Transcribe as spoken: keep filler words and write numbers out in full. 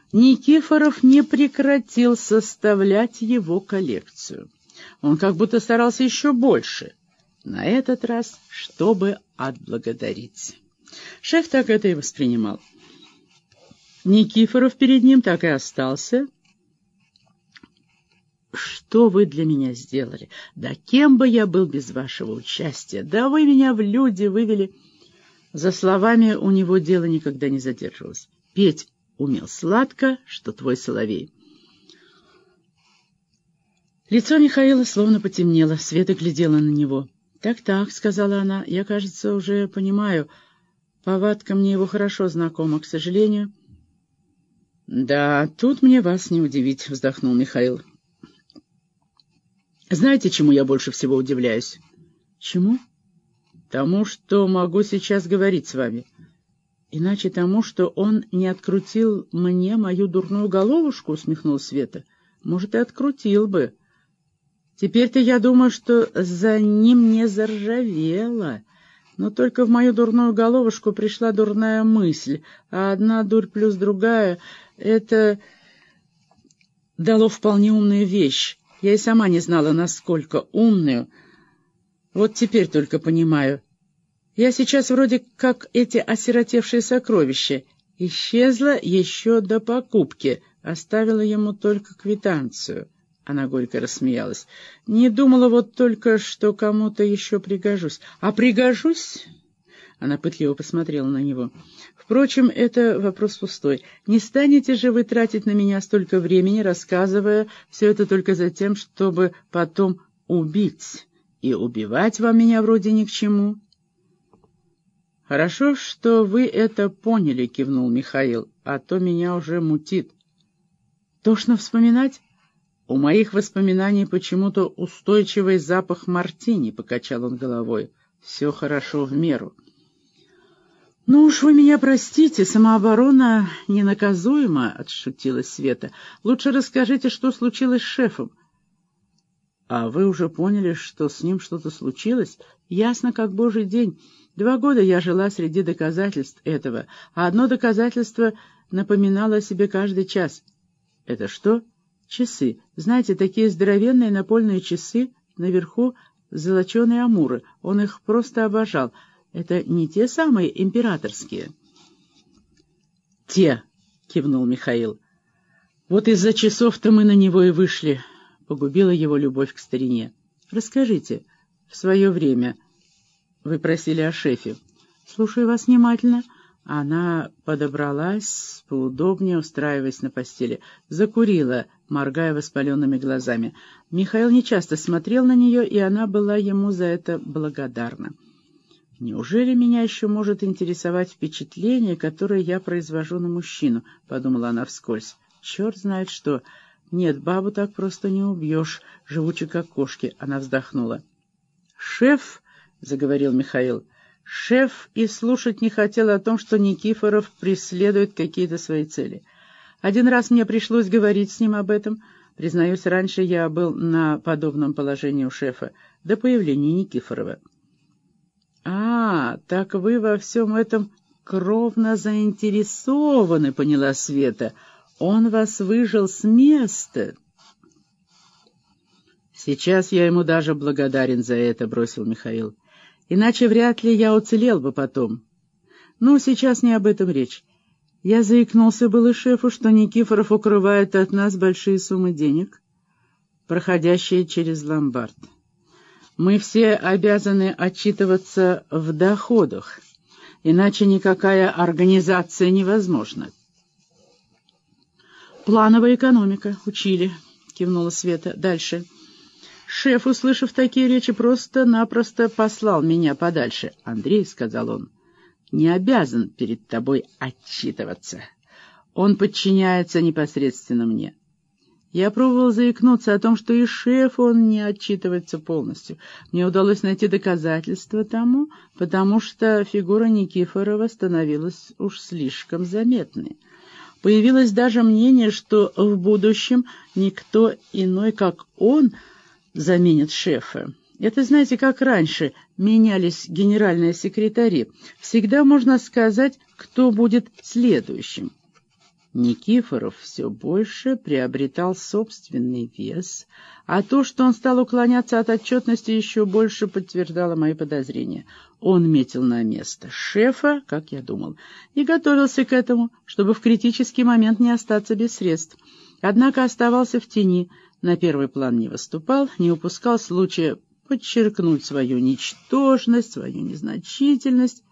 Никифоров не прекратил составлять его коллекцию. Он как будто старался еще больше, на этот раз, чтобы отблагодарить. Шеф так это и воспринимал. Никифоров перед ним так и остался. «Что вы для меня сделали? Да кем бы я был без вашего участия? Да вы меня в люди вывели!» За словами у него дело никогда не задерживалось. Петь умел сладко, что твой соловей. Лицо Михаила словно потемнело, Света глядела на него. «Так-так», — сказала она, — «я, кажется, уже понимаю. Повадка мне его хорошо знакома, к сожалению». «Да, тут мне вас не удивить», — вздохнул Михаил. «Знаете, чему я больше всего удивляюсь?» «Чему?» «Тому, что могу сейчас говорить с вами. Иначе тому, что он не открутил мне мою дурную головушку», — усмехнулась Света. «Может, и открутил бы. Теперь-то я думаю, что за ним не заржавело. Но только в мою дурную головушку пришла дурная мысль, а одна дурь плюс другая — это дало вполне умную вещь. Я и сама не знала, насколько умную. Вот теперь только понимаю. Я сейчас вроде как эти осиротевшие сокровища. Исчезла еще до покупки, оставила ему только квитанцию». Она горько рассмеялась. «Не думала вот только, что кому-то еще пригожусь». «А пригожусь?» Она пытливо посмотрела на него. «Впрочем, это вопрос пустой. Не станете же вы тратить на меня столько времени, рассказывая все это только за тем, чтобы потом убить? И убивать вам меня вроде ни к чему». «Хорошо, что вы это поняли», — кивнул Михаил, — «а то меня уже мутит». «Тошно вспоминать?» «У моих воспоминаний почему-то устойчивый запах мартини», — покачал он головой. «Все хорошо в меру». «Ну уж вы меня простите, самооборона ненаказуема», — отшутилась Света. «Лучше расскажите, что случилось с шефом». «А вы уже поняли, что с ним что-то случилось? Ясно, как божий день. Два года я жила среди доказательств этого, а одно доказательство напоминало о себе каждый час». «Это что?» «Часы. Знаете, такие здоровенные напольные часы, наверху золоченые амуры. Он их просто обожал. Это не те самые императорские?» «Те», — кивнул Михаил. «Вот из-за часов-то мы на него и вышли». Погубила его любовь к старине. «Расскажите, в свое время вы просили о шефе». «Слушаю вас внимательно». Она подобралась, поудобнее устраиваясь на постели. Закурила, моргая воспаленными глазами. Михаил нечасто смотрел на нее, и она была ему за это благодарна. «Неужели меня еще может интересовать впечатление, которое я произвожу на мужчину?» — подумала она вскользь. «Черт знает что. Нет, бабу так просто не убьешь, живучи как кошки». Она вздохнула. «Шеф», — заговорил Михаил, — «шеф и слушать не хотел о том, что Никифоров преследует какие-то свои цели. Один раз мне пришлось говорить с ним об этом. Признаюсь, раньше я был на подобном положении у шефа, до появления Никифорова». «А, так вы во всем этом кровно заинтересованы», — поняла Света. «Он вас выжил с места». «Сейчас я ему даже благодарен за это», — бросил Михаил. «Иначе вряд ли я уцелел бы потом. Ну, сейчас не об этом речь. Я заикнулся было шефу, что Никифоров укрывает от нас большие суммы денег, проходящие через ломбард. Мы все обязаны отчитываться в доходах, иначе никакая организация невозможна». «Плановая экономика. Учили», — кивнула Света. «Дальше». «Шеф, услышав такие речи, просто-напросто послал меня подальше. Андрей, — сказал он, — не обязан перед тобой отчитываться. Он подчиняется непосредственно мне. Я пробовал заикнуться о том, что и шеф он не отчитывается полностью. Мне удалось найти доказательства тому, потому что фигура Никифорова становилась уж слишком заметной. Появилось даже мнение, что в будущем никто иной, как он, заменит шефа. Это, знаете, как раньше менялись генеральные секретари. Всегда можно сказать, кто будет следующим. Никифоров все больше приобретал собственный вес, а то, что он стал уклоняться от отчетности, еще больше подтверждало мои подозрения. Он метил на место шефа, как я думал, и готовился к этому, чтобы в критический момент не остаться без средств. Однако оставался в тени, на первый план не выступал, не упускал случая подчеркнуть свою ничтожность, свою незначительность.